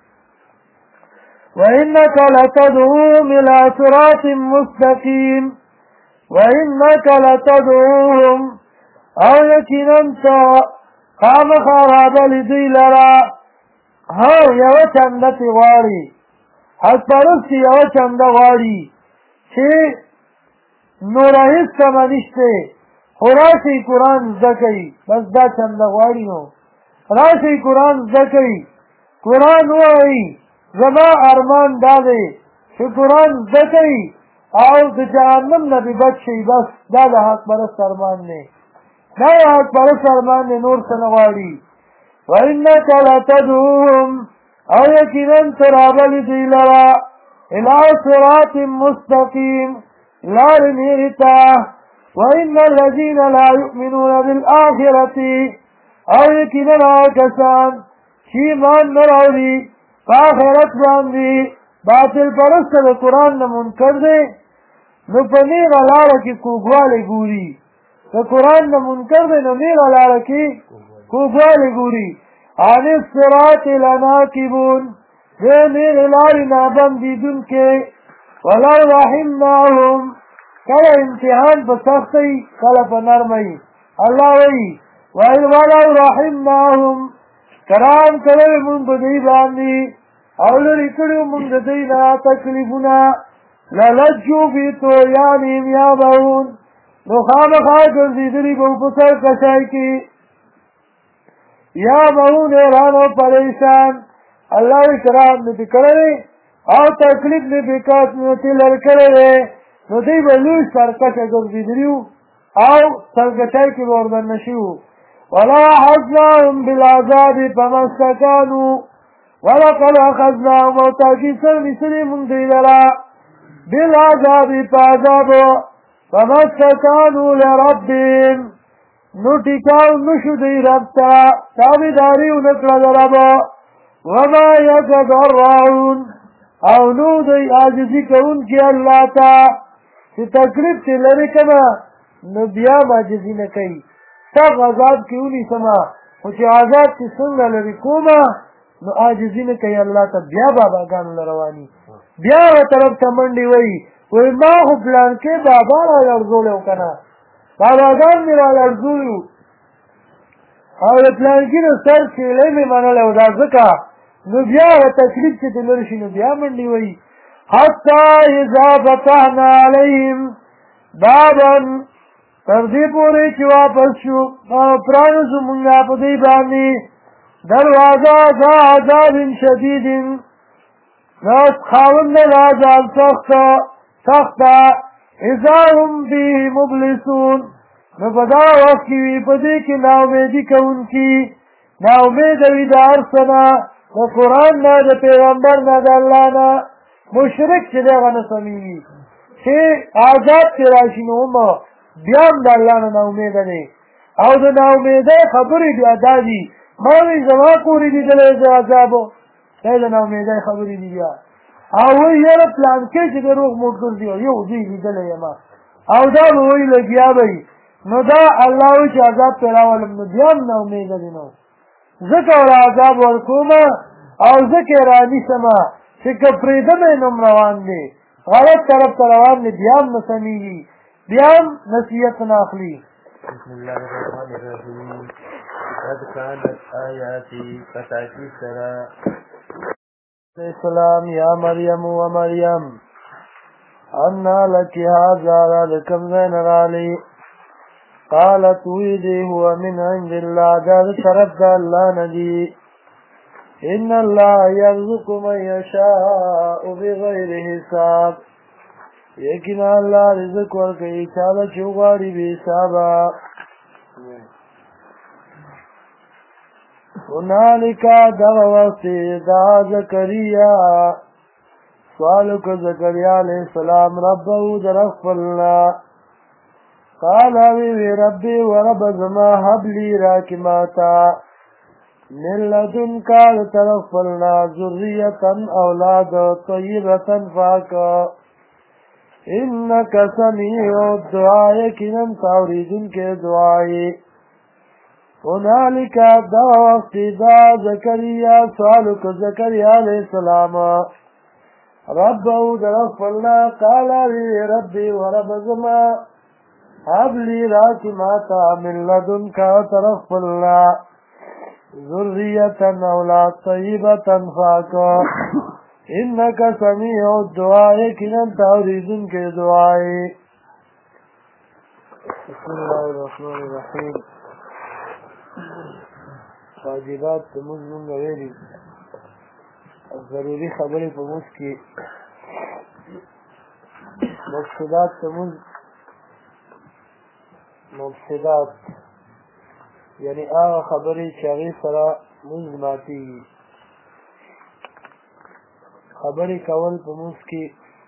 وإنك لتدعوهم إلى صراط مستقيم وإنك لتدعوهم او یقینا خامخا رابلی دوی لرا یوه چنده تې غواړي حق پرست یوه چنده غواړي چې نوره هېڅ کمه نشته خو راشئ قرآن زده کوي بس دا چنده غواړي نو راشئ قرآن زده کوي قرآن ووایي زما ارمان دا دی چې قرآن زده کوي او د جهنم نه به بچ شي. بس دا د حق پرست ارمان دی، دا د حق پرست ارمان دی، نور څه نه غواړي. وانک لتدعوهم او یقینا ته رابلې دوی لره الی صراط مستقیم لارې نیغې ته. وان الذین لا یؤمنون بالآخرة او یقینا هغه کسان چې ایمان نه راوړي په آخرت باندې باطل پرسته د قرآن نه منکر دی، نو په نیغه لاره کې کوږوالی ګوري. د قرآن نه منکر دی نو نیغه لاره کې کوږوالی ګوري. عن الصراط لناکبون د نیغې لارې نه بندېدونکي. ولو رحمناهم کله امتحان په سختۍ کله په نرمۍ. الله وایي ولو رحمناهم کرام کړی مونږ په دوی باندې او لرې کړي مونږ د دوی نه تکلیفونه. للجوا فی طغیانهم یعمهون نو خامخا ګرځېدلي به په سرکشۍ کې یعمهون حیران او پریشان. الله وایي کرام مې پې کړی او تکلیف مې پې لر کړی دی نو دوی به لوی سرکشه ګرځېدلي وو او سرکشۍ کې به ورننه شوي وو. ولأخذناهم بالعذاب فما استكانوا ولقد أخذناهم او تاکید سره نیسلې مونږ دوی لره بالعذاب په عذابو فما استكانوا لربهم نو ټیکاو نشو دوی رب ته تابعداري ونه کړه د رب. وما يتضرعون او نو دوی عاجزي کوونکي الله ته چې تکلیف چې لرې کړه نو بیا هم عاجزي نه کوي. سب عذاب کې ونیسمه خو چې عذاب چې څنګه لرې کومه نو عاجزي نه کوي الله ته. بیا باباګانو له رواني بیا هغه طرف ته منډې وایي ما خو پلانکې بابا را لړزولی و که نه باباګان مې را لړزولي وو او د پلانکي د سر چیلی مې منلی و دا ځکه نو بیا هغه تکلیف چې ترې لرې شي نو بیا منډې وایي. حتی اذا فتحنا علیهم بابا تر دې پورې چې واپس شو پرانیزو مونږه په دوی باندې دروازه د عذاب شدید ناس خاوند د عذاب سخته اذا هم فیه مبلسون نو په دا وخت کې وي په دې کې ناامیدي کوونکي ناامیده وي د هر څه نه د قرآن نه د پیغمبر نه د الله نه. مشرک چې دی هغه نه سمیږي چې عذاب چې راشي نو بیا هم د الله نه ناامیده دی او د ناامیدۍ خبرې بیا دا دي ما وایي زما کورې لیدلی د عذابو دا د ناامیدۍ خبرې دي بیا او وایي یاره پلانکۍ چې دی روغ موټ ګرځي یو دوی لیدلی یم او دا به وایي لګیا به وي نو دا الله وایي چې عذاب پرې راولم نو بیا هم ناامیده دی نو ځکه ور عذاب ورکومه او ځکه یې رانیسمه چې که پرېږدم یې نوم روان دی غلط طرف ته روان دی بیا هم نه سمیږي بیا هم نصیحت نه اخلي. بسم الله الرحمن الرحیم. قد كانت آیاتی فتاکی سرا السلام یا مریم و مریم انا لکی هذا را لکم زین رالی قالت ویدی هو من عند الله دا طرف دا اللہ ندی ان اللہ یرزق من یشاء بغیر حساب یقینا الله رزق ورکوي چاله چې وغواړي بې حسابه. هنالک دغه وخت دعا زکریا سوال وکړ زکریا علیه السلام ربه د رب خپلنا قال وی ربي ورب زما هب لي راکې ماته من لدنک د طرف خپلنا ذریة اولاد طیبة پاکه انک سمیع الدعاء یقینا اوریدونکی دعای. هنالک دا وخت دا زکریا سوال وکړ زکریا علیه السلام ربه د رب خپلنا قال وی ربي ورب زما هب لي راکې ماته من لدنک طرف خپلنا ذریة اولاد طیبة پاکه انک سمیع الدعاء یقینا اوریدونکی دعای. بسم الله الرحمن الرحیم. واجبات د مونځ مونږ ویلي ضروري خبرې په مونځ کې مفسدات تمون مفسدات یعنی هغه خبرې چې هغې سره مونځ ماتېږي خبرې کول په مونځ کې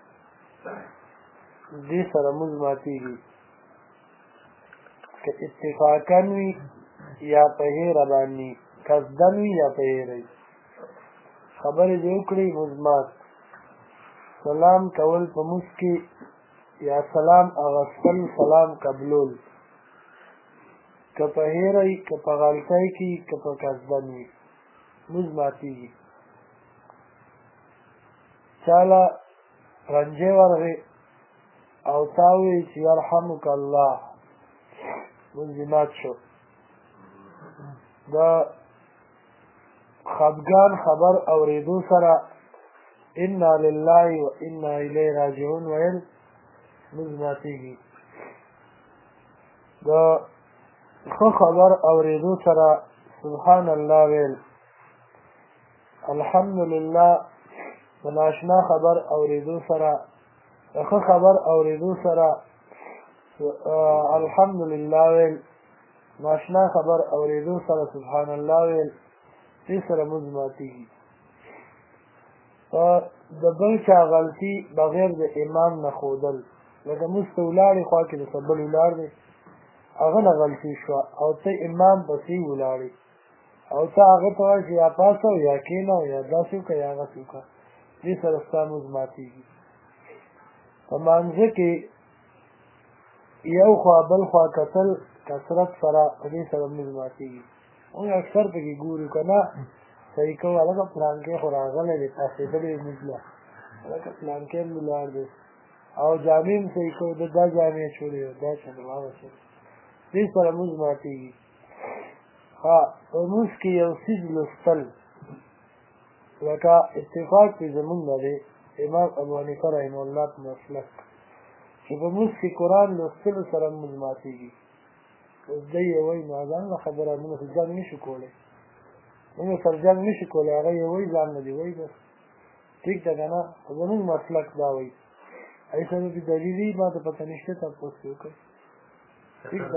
دې سره مونځ ماتېږي که اتفاقا وي یا په هیره باندې قصدن وي یا په هیره وي خبرې دې وکړي مونځ مات سلام کول په مونځ کې یا سلام اغوستل سلام قبلول که په هیره وي که په غلطۍ کې که په قصدن وي مونځ ماتېږي چاله رنجې ورغې او تا وویل چې یرحمک الله مونځ دې مات شو د خفګان خبر اورېدو سره انا لله و انا الیه راجعون ویل مونځ ماتېږي د ښه خبر اورېدو سره سبحان الله ویل الحمدلله د ناشنا خبر اورېدو سره د ښه خبر اورېدو سره الحمدلله ویل ناشنا خبر اورېدو سره سبحان الله ویل دې سره مونځ ماتېږي د بل چا غلطي بغیر د امام نه ښودل لکه مونځ ته ولاړې خوا کې د بل ولاړ دی هغه نه غلطي شوه او ته امام پسې ولاړې او ته هغه ته وایې چې یا پاسه یا کېنه یا داسې وکړه یا هغسې وکړه دې سره ستا مونځ ماتېږي په مانځه کې یو خوا بل خوا کتل کثرت سره په دې سره مونځ ماتېږي موږ اکثر پکې ګورو که نه صحیح کوو هلکه پلانکې خو راغلی دی پاڅېدلی دی مونځ له هلکه پلانکې هم ولاړ دی او جامې هم صحیح کوو د دا جامې چولې دا چلو هغه چلو دې سره مونځ ماتېږي ها په مونځ کې یو څیز لوستل لکه اتفاق پې زمونږ نه دی امام ابو حنیفه رحمه الله په مسلک چې په مونځ کې قرآن لوستلو سره مونځ ماتېږي اوس دی یې وایي نو ځان له خبره موږ خو جنګ نه شو کولی موږ سره جنګ نه شو کولی هغه یې وایي ځان نه دې وایي بس ټیک ده که نه خو زمونږ مسلک دا وایي هغې سره دې دلیل وي ما ته پته نشته تپوس دې وکړئ ٹھیک ده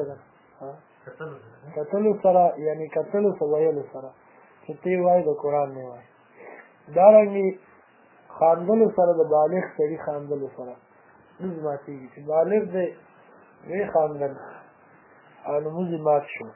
کتلو سره یعنی کتلو سره ویلو سره چې ته وایې د قرآن نه وایې دارنګې خاندلو سره د بالغ سړي خاندلو سره مونځ ماتېږي چې بالغ دی ویې خاندل او نو مونځ یې مات شو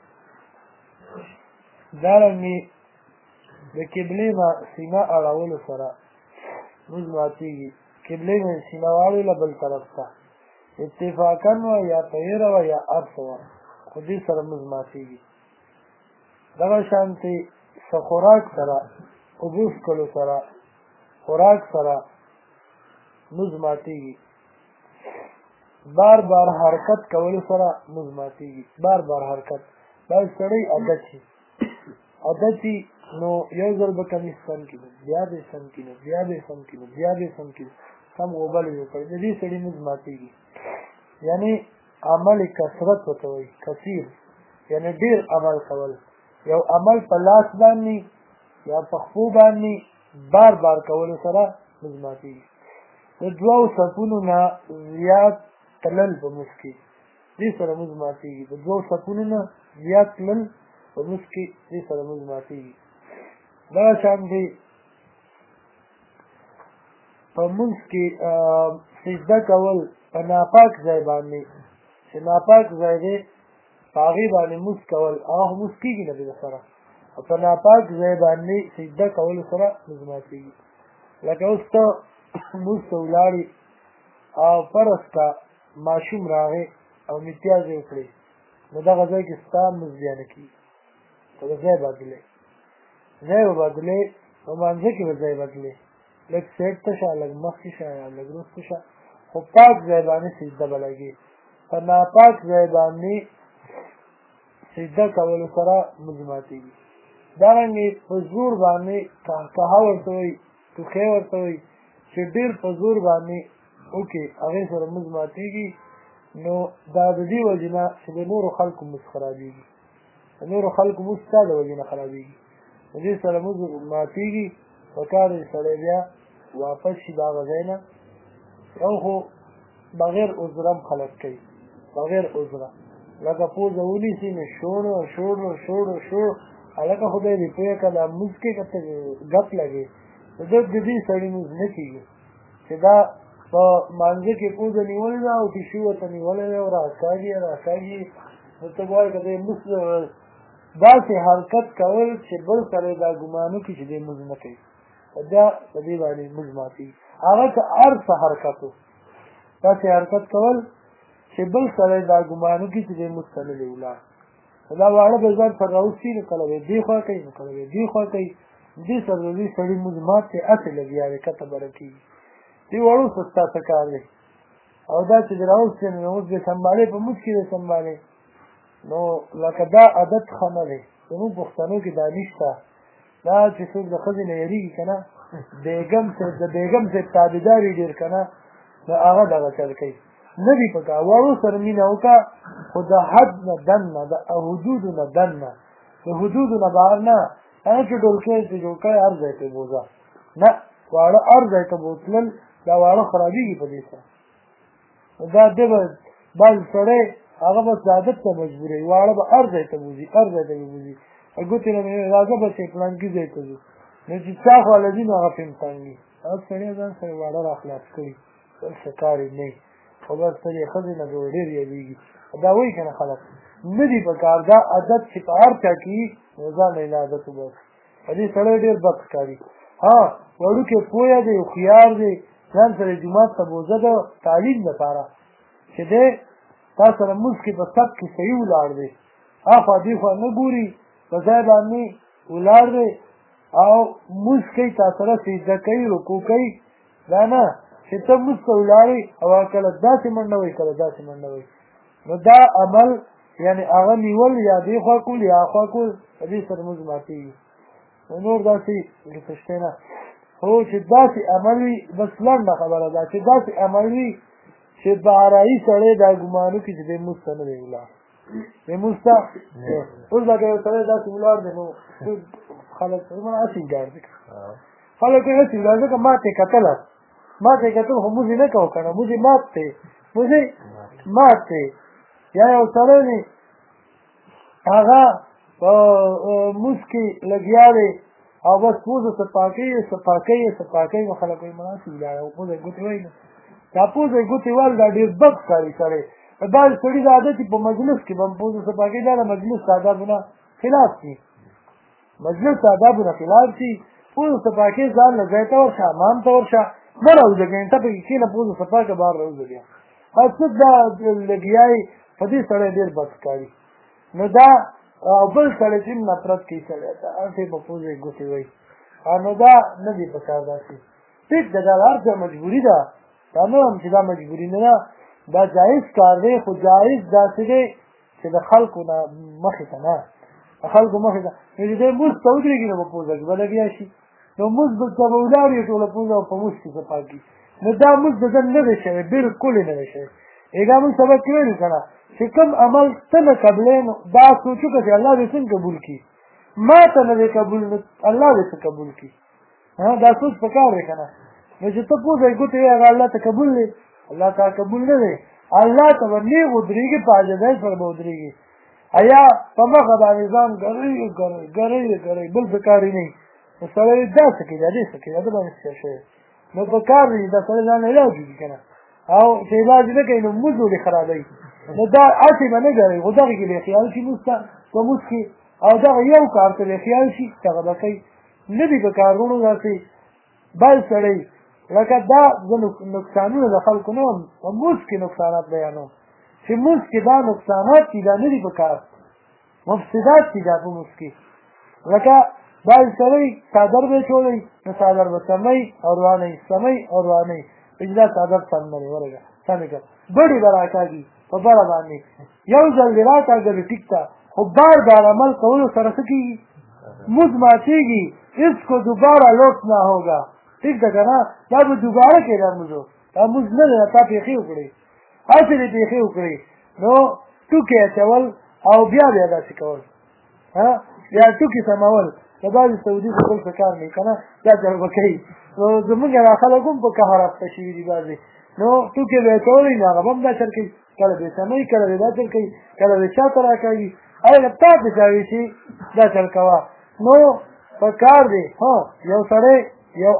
دارنګې د قبلې نه سینه اړولو سره مونځ ماتېږي قبلې نه سینه واړوله بل طرف ته اتفاقا وه یا په هیره وه یا هر څه وه خو دې سره مونځ ماتېږي دغه شانتې څه خوراک سره اوبه څښلو سره خوراک سره مونځ ماتېږي بار بار حرکت کولو سره مونځ ماتېږي بار بار حرکت باید سړی عادت شي عادت شي نو یو ځل به کمیس سم کړي بیا به یې سم کړي بیا به یې سم کړي بیا به یې سم کړي سم غوبل یې وکړي د دې سړي مونځ ماتېږي یعنی عمل کثرت ورته وایي کثیر یعنی ډېر عمل کول یو عمل په لاس باندې یا په خپو باندې بار بار کولو سره مونځ ماتېږي د دوو صفونو نه زیات تلل په مونځ کې دې سره مونځ ماتېږي د دوو صفونو نه زیات تلل په مونځ کې دې سره مونځ ماتېږي دغه شان دی په مونځ کې سجده کول په ناپاک ځای باندې چې ناپاک ځای دی په هغې باندې مونځ کول هغه خو مونځ کېږي نه دې سره او په ناپاک ځای باندې سجده کولو سره مونځ ماتېږي لکه اوس ته مونځ ته ولاړې او فرض که ماشوم راغی او متیازې وکړې نو دغه ځای کې ستا مونځ بیا نه کېږي ته به ځای بدلې ځای به بدلې په مانځه کې به ځای بدلې لږ سیټ ته شه لږ مخکې شه یا لږ وروسته شه خو پاک ځای باندې سجده به لګې په ناپاک ځای باندې سجده کولو سره مونځ ماتېږي دارنګې په زور باندې قهقهه ورته وایي ټوخی ورته وایي چې ډېر په زور باندې وکړې هغې سره مونځ ماتېږي نو دا د دې وجې نه چې د نورو خلکو مونځ خرابېږي د نورو خلکو مونځ ستا د وجې نه خرابېږي د دې سره مونځ ماتېږي پکار دی سړی بیا واپس شي د هغه ځای نه یو خو بغیر عذره هم خلک کوي بغیر عذره لکه پوزه ونیسي نو شوړ هلکه خدای دې پوهه کړه دا لمونځ کې که ته ګپ لګې د دې سړي لمونځ نه کېږي چې دا په مانځه کې پوزه نیولې ده او ټیشو ورته نیولی دی او راکاږي نو ته وایې که دی لمونځ داسې حرکت کول چې بل سړی دا ګمان وکړي چې دی لمونځ نه کوي بیا په دې باندې لمونځ ماتېږي هغه که هر څه حرکت و داسې حرکت کول چې بل سړی دا ګمان وکړي چې دی لمونځ ته نه دی ولاړ دا واړه به ځان سره راوستي نو کله به یې دې خوا کوي نو کله به یې دې خوا کوي دې سره د دې سړي لمونځ مات دی هسې لګیا دی کته بره کېږي دې وړو څه ستا څه کار دی او دا چې دې راوستې نو اوس دې سنبالې په مونځ کې دې سنبالې نو لکه دا عادت ښه نه دی زموږ پښتنو کې دا نشته دا چې څوک د ښځې نه یېرېږي که نه د بیګم صاحب تابعدار یې ډېر که نه نو هغه دغه چل کوي نه دي پکار واړو سره مینه وکړه خو د حد نه دننه د حدودو نه دننه د حدودو نه بهر نه هغه چې ډولکی چې جوړ کړی هر ځای ته بوځه نه واړه هر ځای ته بوتلل دا واړه خرابېږي په دې سره دا دی به بعض سړی هغه بس د عادت ته مجبوروي واړه به هر ځای ته بوځي ګوتې نه مې راځه بچې فلانکي ځای ته ځو نو چې چا خواله ځي نو هغه پې هم تنګي هغه سړی ځان سره واړه را خلاص کړي بل څه کار یې نه وي خو بس ته دې ښځې نه ډېر یادېږي دا وایي که نه خلک نه دي په کار دا عادت چې په هر چا کې وي نو ځان له عادت وباسي په دې سړی ډېر بد ښکاري ها وړوکی پویه دی هوښیار دی ځان سره جومات ته بوځه د تعلیم لپاره چې دی تا سره لمونځ کې په صف کې صحیح ولاړ دی هاخوا دېخوا نه ګوري په ځای باندې ولاړ دی او لمونځ کوي تا سره سجده کوي رکوع کوي دا نه چې ته لمونځ ته ولاړې او کله داسې منډه وایي کله داسې منډه وایي نو دا عمل یعنې هغه نیول یا دېخوا کول یا هاخوا کول په دې سره لمونځ ماتېږي نو نور داسې پوښتې نه هو چې داسې عمل وي بس لنډه خبره ده چې داسې عمل وي چې بهرایي سړی دا ګمان وکړي چې دی لمونځ ته نه دی ولاړ دی لمونځ ته اوس لکه یو سړی داسې ولاړ دی نو خلک هسې ولاړ دی خلک یې هسې ولاړ ځکه ما ته کتله ما ته کتل خو موږ یې نه کوو که نه موږ یې مات دی یا یو سړی دی هغه په لمونځ کې لګیا دی او بس پوزه صفا کوي نو خلک وایي مړه هسې ولاړ او پوزه یې ګوتې وایي دا پوزه یې ګوتې وال دا ډېر بد ښکاري سړی بعض سړي د عادت په مجلس کې به هم پوزه صفا کوي دا د مجلس د آدابونه خلاف شي پوزه صفا کوي ځان له ځای ته ورشه حمام ته ورشه مه راوځه ګنټه پکې کښېنه پوزه صفا کړه بهر راوځه بیا هر څه دا لګیا یې په دې سړی ډېر بد ښکاري نو دا او بل سړی چې نفرت کوي سړی ته هسې په پوزه یې ګوتې وایي نو دا نه دي پکار داسې ټیک ده دا هر څه مجبوري ده دا نه هم چې دا مجبوري نه ده دا جایز کار دی خو جایز داسې دی چې د خلکو نه مخې ته نه د خلکو مخې ته نو چې دی لمونځ ته ودرېږي نو په پوزه کې به لګیا شي نو لمونځ ته به ولاړ وي ټوله پوزه او په لمونځ کې صفا کړي نو دا لمونځ د ده نه دی شوی بلکل یې نه دی شوی هغه موږ سبق کې ویلو که نه چې کوم عمل ته نه قبلې نو دا سوچ وکړه چې الله دې څنګه قبول کړي ما ته نه دی قبول نو الله دې څه قبول کړي دا سوچ پکار دی که نه نو چې ته پوزه یې ګوتې وایې هغه الله ته قبول دی الله ته قبول نه دی الله ته به نیغ ودرېږي په عاجزۍ سره به ودرېږي یا په مخه باندې ځان ګرۍ بل څه کار یې نه وي نو سړی دا څه کوي دا دې څه کوي دا ده باندې څه شوی نو په کار دی دا سړی ځان علاج وکړي که نه او چې علاج نه کوي نو لمونځ ولې خرابوي نو دا هسې به نه ګرئ خو دغې کې بې خیال شي لمونځ ته په لمونځ کې او دغه یو کار ته بې خیال شي دغه به کوي نه دي په کارونو داسې بل سړی لکه دا زه نقصانونه د خلکو نه وم په لمونځ کې نقصانات بیانوم چې لمونځ کې دا نقصانات دي دا نه دي په کار مفسدات دي دا په لمونځ کې لکه بعض سړی څادر به چولی نو څادر به سمئ او روانئ چې دا څادر سم نه دی ورګه سمې کړه بډې به راکاږي په بره باندې یو ځل دې راکاږلې ټیک ده خو بار بار عمل کولو سره څه کېږي لمونځ ماتېږي اس کو دوباره لوټ نه ہوگا ٹھیک ده که نه دا به دوباره کې دا لمونځ دا لمونځ نه دی تا پېښې وکړې هسې دې پېښې وکړې نو ټوکې اچول او بیا داسې کول بیا ټوکې سمول د بعضې سعودي خو بل څه کار نه وي که نه دا جلبه کوي نو زمونږ دا خلک هم په قهر اخته شوي دي بعضې نو ټوکې به یې کولې نو هغه به هم دا چل کوي کله به یې سموي کله به یې دا چل کوي کله به یې چا ته راکاږي ایا تا پې چا وي چې دا چل کوه نو په کار دی یو سړی یو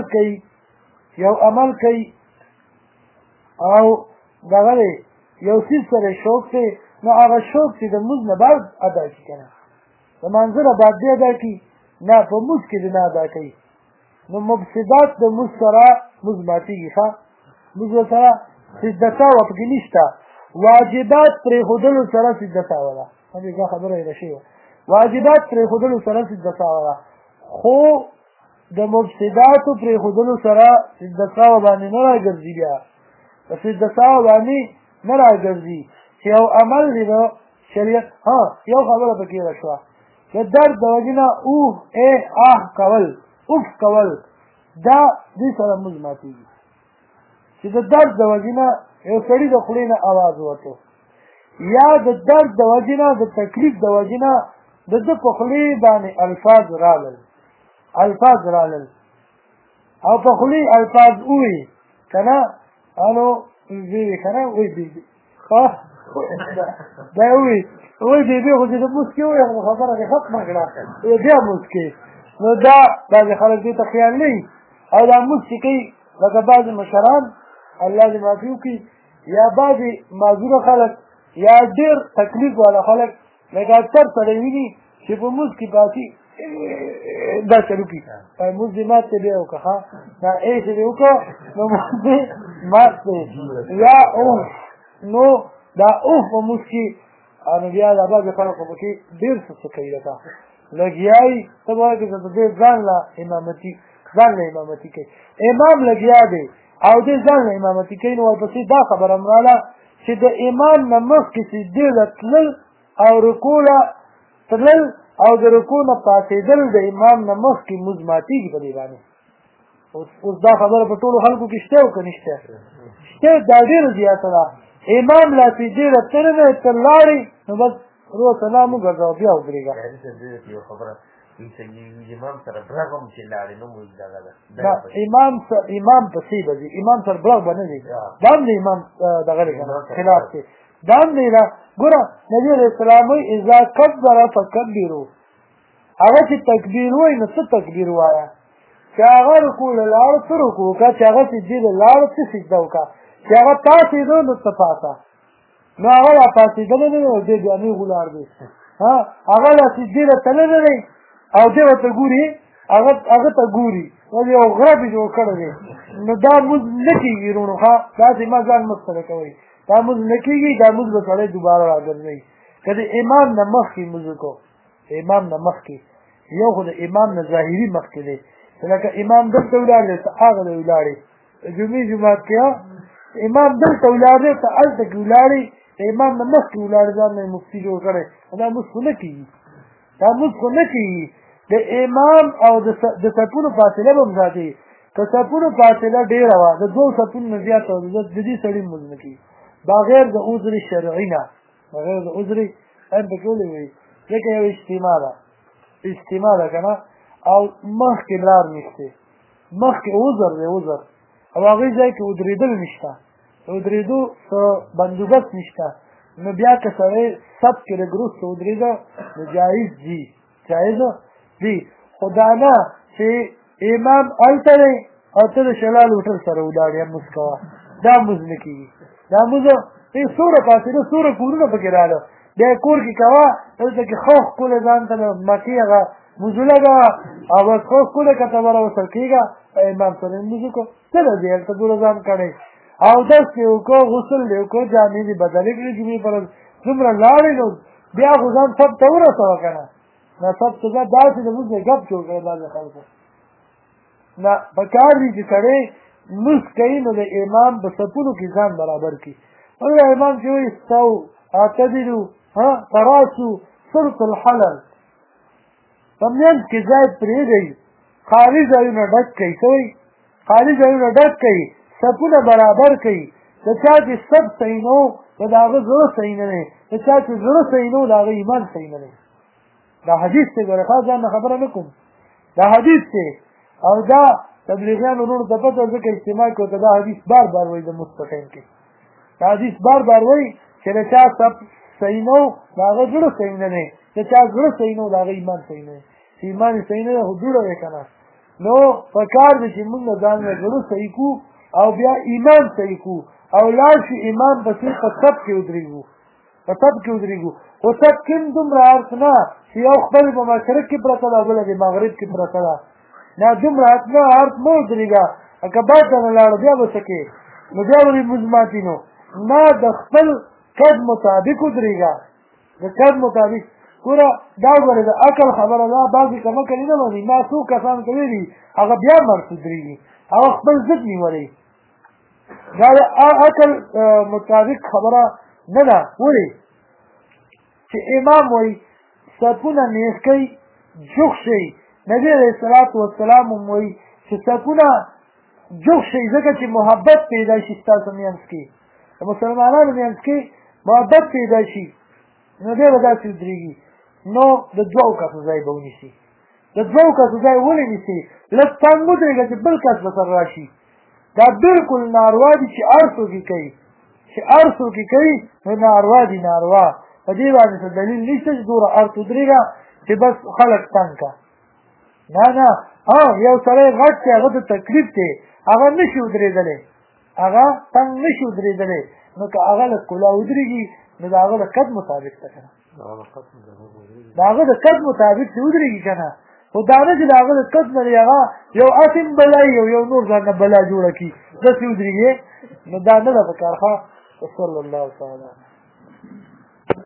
عمل کوي او دغه دی یو څیز سره شوق دی نو هغه شوق چې د مونځ نه بعد ادا کړي که نه د مانځه نه بعد دی ادا کړي نه په مونځ کې دې نه ادا کوي نو مفسدات د مونځ سره مونځ ماتېږي ښه مونځ ورسره سجده‌سهو پکې نشته واجبات پرېښودلو سره سجده‌سهو ده همې دا خبره یې نشي واجبات پرېښودلو سره سجده‌سهو ده خو د مفسداتو پرېښودلو سره سجده‌سهو باندې نه راګرځي بیا په سجده‌سهو باندې نه راګرځي چې یو عمل دی د شریعت یو خبره پکې شوه د درد د وجې نه اوه کول اوف کول دا دې سره مونځ ماتېږي چې د درد د وجې نه یو سړي د خولې نه اواز وته یا د درد د وجې نه د تکلیف د وجې نه د ده په خولې باندې الفاظ رالل او په خولې الفاظ ووي که نه انو بیبي که نه وایي بیبي دا وایي بیبي خو چې د موسکې وایي خبره دې ختمه کړه بیا موسکې نو دا بعضې خلک دې ته خیال نه وي او دا موسکې کوي لکه بعضې مشران الله دې معافي وکړي یا بعضې معذوره خلک یا ډېر تکلیف والا خلک لکه اکثر سړی ویني چې په مونځ کې پاتې دا چلو کړي مونځ دې مات دی بیا وکړه ښه دا چې دې وکړه نو مونځ دې مات دی یا اوف نو دا اوف په مونځ کې نو بیا دا بعضې خلکو پکې ډېر څه کوي لکه لګیا وي ته به وایې چې د دې ځان له امامتي کوي امام لګیا دی او دې ځان له امامتي کوي نو ورپسې دا خبره مراله چې د امام نه مخکې سجدې له تلل او رکوع له تلل او د رکوع نه پاڅېدل د امام نه مخکې مونځ ماتېږي په دې باندې اوس دا خبره په ټولو خلکو کې شته او که نشته شته دا ډېره زیاته ده امام لا سجدې له تلل نه تر لاړې نو بس روح سلام وګرځه بیا ودرېږه امام سره برغ هم چې لاړې نو مونځ دغه ده امام پسې به ځي امام سره برغ به نه ځي دا هم د امام دغه دی خلاف دی دا هم دی ګوره نبي علیه السلام وایي اذا کبر فکبرو هغه چې تکبیر وایي نو څه تکبیر وایه چې هغه رکوع له لاړه څه رکوع وکړه چې هغه سجدې له لاړه څه سجده وکړه چې هغه پاڅېدو نو څه پاڅه نو هغه لا پاڅېدلی نه دی او دی بیا نیغ ولاړ دی هغه لا سجدې له تللی دی او دی ورته ګوري هغه ته ګوري یو غره پې جوړ کړی دی نو دا مونځ نه کېږي وروڼو ښه داسې ما ځان مه ستړی کوئ دا مونځ نه کېږي دا مونځ به سړی دوباره راګرځوي که د امام نه مخکې مونځ وکړو امام نه مخکې یو خو د امام نه ظاهري مخکې دی لکه امام دلته ولاړ دی ته هغه دی ولاړې د جمعې جومات کې امام دلته ولاړ دی ته هلته کې ولاړې د امام نه مخکې ولاړې ځان نه مفتي جوړ کړی دا مونځ خو نه کېږي د امام او د صفونو فاصله به هم ساتي که صفونو فاصله ډېره وه د دوو صفونو نه زیاته وه د دې سړي مونځ نه کېږي بغیر د عذر شرعي نه بغیر د عذر هم پکې ولې وایي ځکه یو اجتماع ده که نه او مخکې لار نشته مخکې عذر دی عذر او هغې ځای کې ودرېدل نشته ودرېدو څه بندوبست نشته نو بیا که سړی صف کې لږ وروسته ودرېده نو جایز دی خو دا نه چې امام هلته دی او ته د شلال هوټل سره ولاړې مونځ کوه دا مونځ نه کېږي دا مونځ څومره فاصله څومره کورونه پکې راغله بیا کور کې کوه دلته کې ښه ښکلی ځان ته مکې هغه مونځونه کوه او بس ښه ښکلی که ته به راوسل کېږه امام سره یې مونځ وکړو څه ده دی هلته دومره ځان کړی اودس دې وکړو غسل دې وکړو جامې دې بدلې کړې جمعې پر ورځ څومره لاړې نو بیا خو ځان سب ته ورسوه که نه نه سب ته ځه داسې د مونځ نه ګپ جوړ کړی بعضې خلکو نه پکار دي چې سړی لمونځ کوي نو د امام په صفونو کې ځان برابر کړي وایي امام چې وایي استو اعتدلو تراسو صرف الحلل په منځ کې ځای پرېږدئ خالي ځایونه ډک کړئ څه وایي خالي ځایونه ډک کړئ صفونه برابر کړئ د چا چې صف صحیح نه و نو د هغه زړه صحیح نه دی د چا چې زړه صحیح نه و د هغه ایمان صحیح نه دی دا حدیث دی ګوره ځان نه خبره نه کوم دا حدیث دی او دا تبلیغیان ورونو ته پته ځکه اجتماع کې ورته دا حدیث بار بار وایي د مونځ په ټایم کې دا حدیث بار بار وایي چې د چا سب صحیح نه و د هغه زړه صحیح نه دی د چا زړه صحیح نه و د هغه ایمان صحیح نه دی چې ایمان یې صحیح نه دی خو دوړه دی که نه نو پکار دی چې مونږ ځان له زړه صحیح کړو او بیا ایمان صحیح کړو او لاړ شي ایمان پسې په سب کې ودرېږو په سب کې ودرېږو خو سب کې هم دومره ارث نه چې یو خپل په مشرق کې پرته ده بله د مغرب کې پرته ده نه دومره نه ارث مه ودرېږه که باد ته نه لاړه بیا به څه کې نو بیا ولې لمونځ ماتي نو نه د خپل قد مطابق ودرېږه د قد مطابق ګوره دا ګوره د عقل خبره ده بعضې کمه کلي نه مني ما څو کسان کوي دي هغه بیا مرګ ودرېږي هغه خپل ضد نیولی دا د عقل مطابق خبره نه ده ولې چې امام وایي صفونه نیغ کوي جوخ شي نبي علیه الصلاة والسلام هم وایي چې صفونه جوخ شي ځکه چې محبت پیدا شي ستاسو منځ کې د مسلمانانو منځ کې محبت پیدا شي نو دی به داسې ودرېږي نو د دوو کسو ځای به ونیسي د دوو کسو ځای ولې نیسي لږ تنګ ودرېږه چې بل کس به سره راشي دا بالکل ناروا دي چې هر څوک یې کوي چې هر څوک یې کوي نو ناروا دي ناروا په دې باندې څه دلیل نشته چې دومره ارت ودرېږه چې بس خلک تنګ که نه نه یو سړی غټ دی هغه ته تکلیف دی هغه نشي ودرېدلی هغه تنګ نشي ودرېدلی نو که هغه له ښکلا ودرېږي نو د هغه د قد مطابق ته که نه د هغه د قد مطابق چې ودرېږي که نه خو دا نه چې د هغه د قد نه دی هغه یو اسم بلایي او یو نور ځان نه بلا جوړه کړي داسې ودرېږي نو دا نه ده په کار ښه وصلی الله تعالی